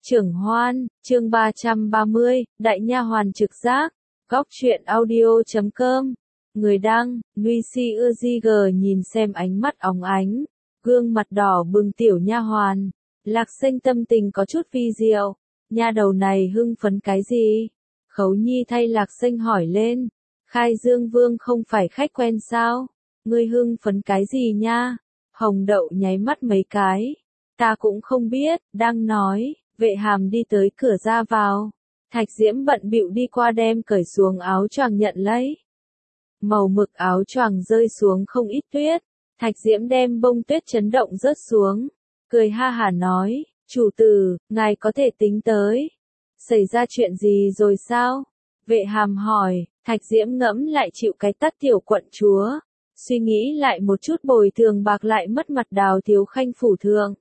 Trưởng Hoan, chương 330, Đại Nha Hoàn trực giác. Góc truyện audio.com. Người đăng, Nuisi Ư nhìn xem ánh mắt óng ánh, gương mặt đỏ bừng tiểu nha hoàn. Lạc Xanh tâm tình có chút vi diệu. Nha đầu này hưng phấn cái gì? Khấu Nhi thay Lạc Xanh hỏi lên. Khai Dương Vương không phải khách quen sao? Ngươi hưng phấn cái gì nha? Hồng Đậu nháy mắt mấy cái. Ta cũng không biết, đang nói. Vệ Hàm đi tới cửa ra vào. Thạch Diễm bận bịu đi qua đem cởi xuống áo choàng nhận lấy. Màu mực áo choàng rơi xuống không ít tuyết. Thạch Diễm đem bông tuyết chấn động rớt xuống. Cười ha hả nói, chủ tử, ngài có thể tính tới. Xảy ra chuyện gì rồi sao? Vệ Hàm hỏi. Thạch Diễm ngẫm lại chịu cái tát tiểu quận chúa. Suy nghĩ lại một chút bồi thường bạc lại mất mặt Đào thiếu khanh phủ thượng.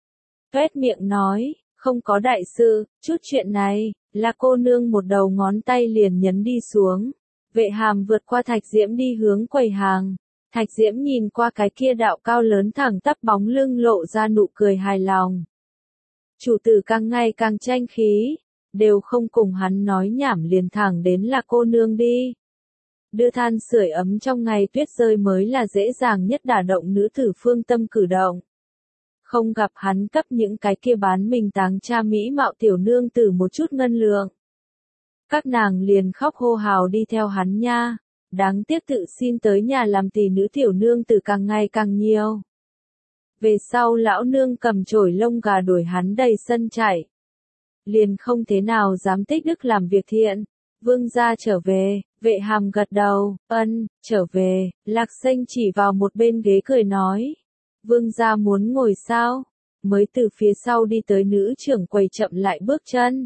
Tuét miệng nói, không có đại sự, chút chuyện này, là cô nương một đầu ngón tay liền nhấn đi xuống. Vệ Hàm vượt qua Thạch Diễm đi hướng quầy hàng. Thạch Diễm nhìn qua cái kia đạo cao lớn thẳng tắp bóng lưng lộ ra nụ cười hài lòng. Chủ tử càng ngày càng tranh khí, đều không cùng hắn nói nhảm liền thẳng đến là cô nương đi. Đưa than sưởi ấm trong ngày tuyết rơi mới là dễ dàng nhất đả động nữ tử phương tâm cử động. Không gặp hắn cấp những cái kia bán mình táng cha mỹ mạo tiểu nương tử một chút ngân lượng. Các nàng liền khóc hô hào đi theo hắn nha. Đáng tiếc tự xin tới nhà làm tỷ nữ tiểu nương tử càng ngày càng nhiều. Về sau lão nương cầm chổi lông gà đuổi hắn đầy sân chạy. Liền không thế nào dám tích đức làm việc thiện. Vương gia trở về, Vệ Hàm gật đầu, trở về. Lạc Xanh chỉ vào một bên ghế cười nói. Vương gia muốn ngồi sao? Mới từ phía sau đi tới nữ trưởng quầy chậm lại bước chân.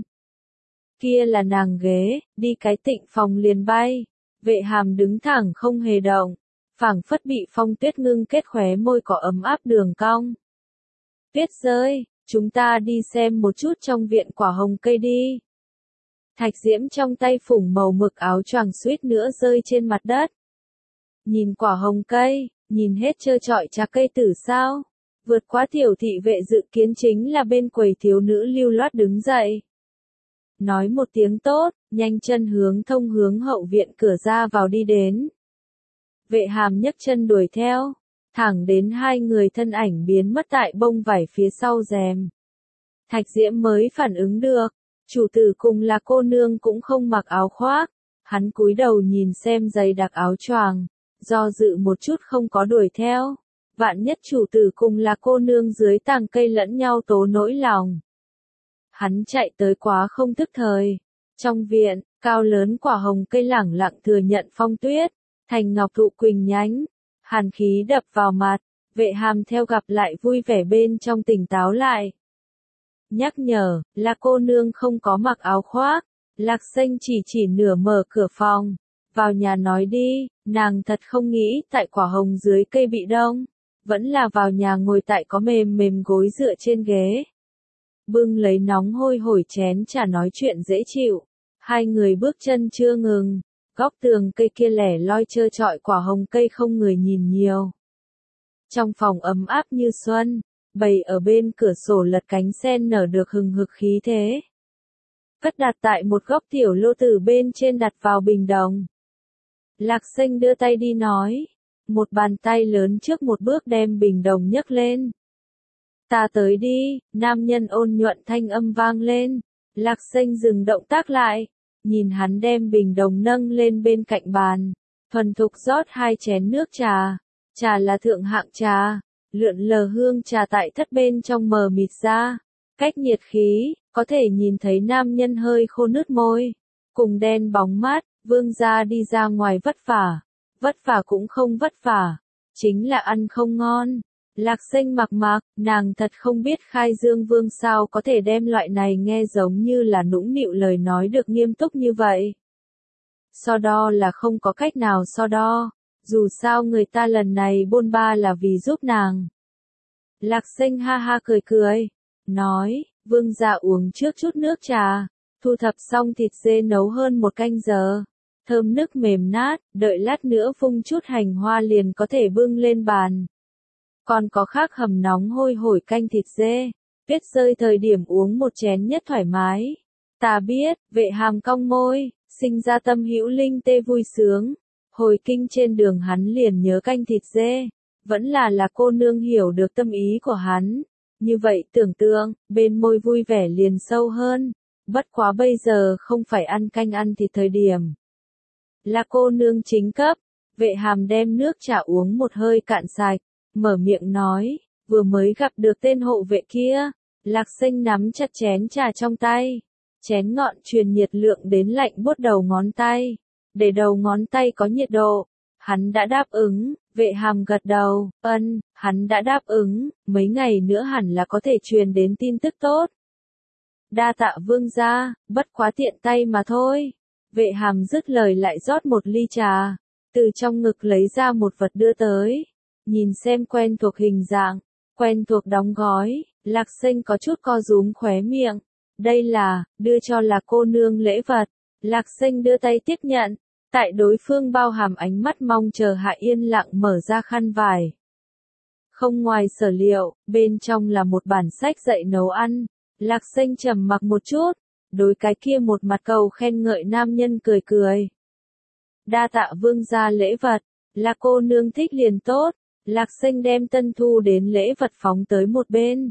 Kia là nàng ghế, đi cái tịnh phòng liền bay. Vệ Hàm đứng thẳng không hề động, phảng phất bị phong tuyết ngưng kết khóe môi có ấm áp đường cong. Tuyết rơi, chúng ta đi xem một chút trong viện quả hồng cây đi. Thạch Diễm trong tay phủng màu mực áo choàng suýt nữa rơi trên mặt đất. Nhìn quả hồng cây, nhìn hết trơ trọi trà cây tử sao. Vượt quá tiểu thị vệ dự kiến chính là bên quầy thiếu nữ lưu loát đứng dậy. Nói một tiếng tốt, nhanh chân thông hướng hậu viện cửa ra vào đi đến. Vệ Hàm nhấc chân đuổi theo, thẳng đến hai người thân ảnh biến mất tại bông vải phía sau rèm. Thạch Diễm mới phản ứng được, chủ tử cùng là cô nương cũng không mặc áo khoác. Hắn cúi đầu nhìn xem dày đặc áo choàng, do dự một chút không có đuổi theo. Vạn nhất chủ tử cùng là cô nương dưới tàng cây lẫn nhau tố nỗi lòng. Hắn chạy tới quá không thức thời. Trong viện, cao lớn quả hồng cây lẳng lặng thừa nhận phong tuyết, thành ngọc thụ quỳnh nhánh, hàn khí đập vào mặt. Vệ Hàm theo gặp lại vui vẻ bên trong tỉnh táo lại. Nhắc nhở, là cô nương không có mặc áo khoác. Lạc Xanh chỉ nửa mở cửa phòng. Vào nhà nói đi, nàng thật không nghĩ tại quả hồng dưới cây bị đông. Vẫn là vào nhà ngồi tại có mềm mềm gối dựa trên ghế. Bưng lấy nóng hôi hổi chén trà nói chuyện dễ chịu. Hai người bước chân chưa ngừng. Góc tường cây kia lẻ loi trơ trọi quả hồng cây không người nhìn nhiều. Trong phòng ấm áp như xuân, bầy ở bên cửa sổ lật cánh sen nở được hừng hực khí thế. Cất đặt tại một góc tiểu lô tử bên trên đặt vào bình đồng. Lạc Xanh đưa tay đi nói. Một bàn tay lớn trước một bước đem bình đồng nhấc lên. Ta tới đi, nam nhân ôn nhuận thanh âm vang lên. Lạc Xanh dừng động tác lại, nhìn hắn đem bình đồng nâng lên bên cạnh bàn, thuần thục rót hai chén nước trà. Trà là thượng hạng trà, lượn lờ hương trà tại thất bên trong mờ mịt ra. Cách nhiệt khí, có thể nhìn thấy nam nhân hơi khô nứt môi, cùng đen bóng mắt. Vương gia đi ra ngoài vất vả cũng không vất vả, chính là ăn không ngon. Lạc Xanh mặc, nàng thật không biết Khai Dương Vương sao có thể đem loại này nghe giống như là nũng nịu lời nói được nghiêm túc như vậy. So đo là không có cách nào so đo, dù sao người ta lần này bôn ba là vì giúp nàng. Lạc Xanh ha ha cười, nói, Vương gia uống trước chút nước trà, thu thập xong thịt dê nấu hơn một canh giờ. Thơm nức mềm nát, đợi lát nữa phung chút hành hoa liền có thể bưng lên bàn. Còn có khác hầm nóng hôi hổi canh thịt dê, Tuyết rơi thời điểm uống một chén nhất thoải mái. Ta biết, Vệ Hàm cong môi, sinh ra tâm hữu linh tê vui sướng. Hồi kinh trên đường hắn liền nhớ canh thịt dê. Vẫn là cô nương hiểu được tâm ý của hắn. Như vậy tưởng tượng, bên môi vui vẻ liền sâu hơn. Bất quá bây giờ không phải ăn canh ăn thịt thời điểm. Là cô nương chính cấp. Vệ Hàm đem nước trà uống một hơi cạn sạch. Mở miệng nói, vừa mới gặp được tên hộ vệ kia. Lạc Sinh nắm chặt chén trà trong tay. Chén ngọn truyền nhiệt lượng đến lạnh buốt đầu ngón tay. Để đầu ngón tay có nhiệt độ. Hắn đã đáp ứng, Vệ Hàm gật đầu, hắn đã đáp ứng, mấy ngày nữa hẳn là có thể truyền đến tin tức tốt. Đa tạ vương gia, bất quá tiện tay mà thôi. Vệ Hàm dứt lời lại rót một ly trà, từ trong ngực lấy ra một vật đưa tới. Nhìn xem quen thuộc hình dạng, quen thuộc đóng gói, Lạc Sinh có chút co rúm khóe miệng. Đây là, đưa cho là cô nương lễ vật. Lạc Sinh đưa tay tiếp nhận. Tại đối phương bao hàm ánh mắt mong chờ hạ yên lặng mở ra khăn vải. Không ngoài sở liệu, bên trong là một bản sách dạy nấu ăn. Lạc Sinh trầm mặc một chút, đối cái kia một mặt cầu khen ngợi nam nhân cười cười. Đa tạ vương gia lễ vật, là cô nương thích liền tốt. Lạc Sinh đem tân thu đến lễ vật phóng tới một bên.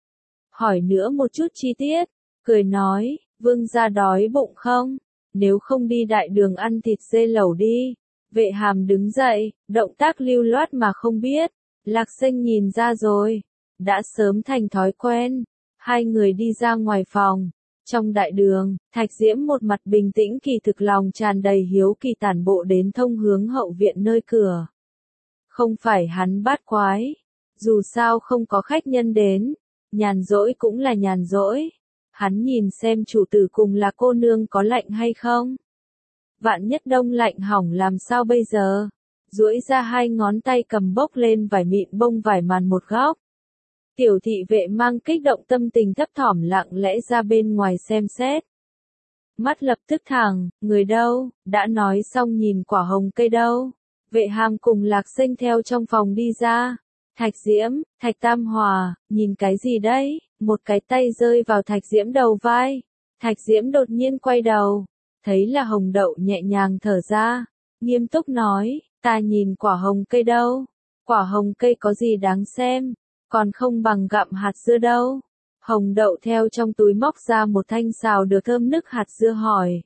Hỏi nữa một chút chi tiết, cười nói, vương gia đói bụng không? Nếu không đi đại đường ăn thịt dê lẩu đi. Vệ Hàm đứng dậy, động tác lưu loát mà không biết. Lạc Sinh nhìn ra rồi. Đã sớm thành thói quen. Hai người đi ra ngoài phòng. Trong đại đường, Thạch Diễm một mặt bình tĩnh kỳ thực lòng tràn đầy hiếu kỳ tản bộ đến thông hướng hậu viện nơi cửa. Không phải hắn bát quái. Dù sao không có khách nhân đến. Nhàn rỗi cũng là nhàn rỗi. Hắn nhìn xem chủ tử cùng là cô nương có lạnh hay không. Vạn nhất đông lạnh hỏng làm sao bây giờ. Duỗi ra hai ngón tay cầm bốc lên vải mịn bông vải màn một góc. Tiểu thị vệ mang kích động tâm tình thấp thỏm lặng lẽ ra bên ngoài xem xét. Mắt lập tức thẳng, người đâu, đã nói xong nhìn quả hồng cây đâu. Vệ Hàm cùng Lạc Sinh theo trong phòng đi ra. Thạch Diễm, Thạch Tam Hòa, nhìn cái gì đấy? Một cái tay rơi vào Thạch Diễm đầu vai. Thạch Diễm đột nhiên quay đầu. Thấy là Hồng Đậu nhẹ nhàng thở ra. Nghiêm túc nói, ta nhìn quả hồng cây đâu. Quả hồng cây có gì đáng xem. Còn không bằng gặm hạt dưa đâu. Hồng Đậu theo trong túi móc ra một thanh xào được thơm nức hạt dưa hỏi.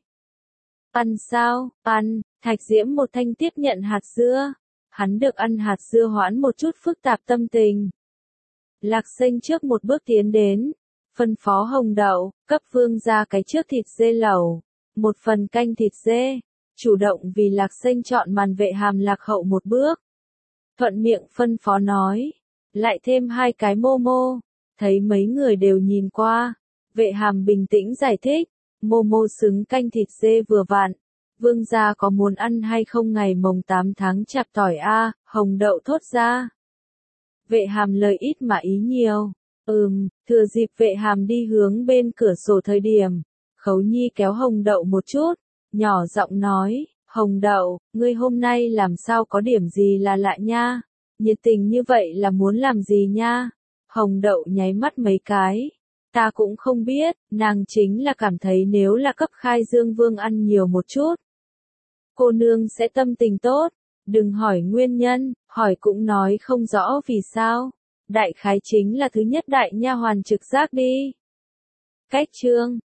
Ăn sao? Ăn. Thạch Diễm một thanh tiếp nhận hạt dưa. Hắn được ăn hạt dưa hoãn một chút phức tạp tâm tình. Lạc Sinh trước một bước tiến đến. Phân phó Hồng Đậu, cấp vương ra cái trước thịt dê lẩu. Một phần canh thịt dê. Chủ động vì Lạc Sinh chọn màn Vệ Hàm lạc hậu một bước. Thuận miệng phân phó nói. Lại thêm hai cái momo. Thấy mấy người đều nhìn qua. Vệ Hàm bình tĩnh giải thích. Momo xứng canh thịt dê vừa vặn. Vương gia có muốn ăn hay không ngày mồng 8 tháng chạp tỏi a? Hồng Đậu thốt ra. Vệ Hàm lời ít mà ý nhiều. Thừa dịp Vệ Hàm đi hướng bên cửa sổ thời điểm. Khấu Nhi kéo Hồng Đậu một chút. Nhỏ giọng nói, Hồng Đậu, ngươi hôm nay làm sao có điểm gì là lạ nha? Nhiệt tình như vậy là muốn làm gì nha? Hồng Đậu nháy mắt mấy cái. Ta cũng không biết, nàng chính là cảm thấy nếu là cấp Khai Dương Vương ăn nhiều một chút. Cô nương sẽ tâm tình tốt. Đừng hỏi nguyên nhân, hỏi cũng nói không rõ vì sao. Đại khái chính là thứ nhất đại nha hoàn trực giác đi. Cách chương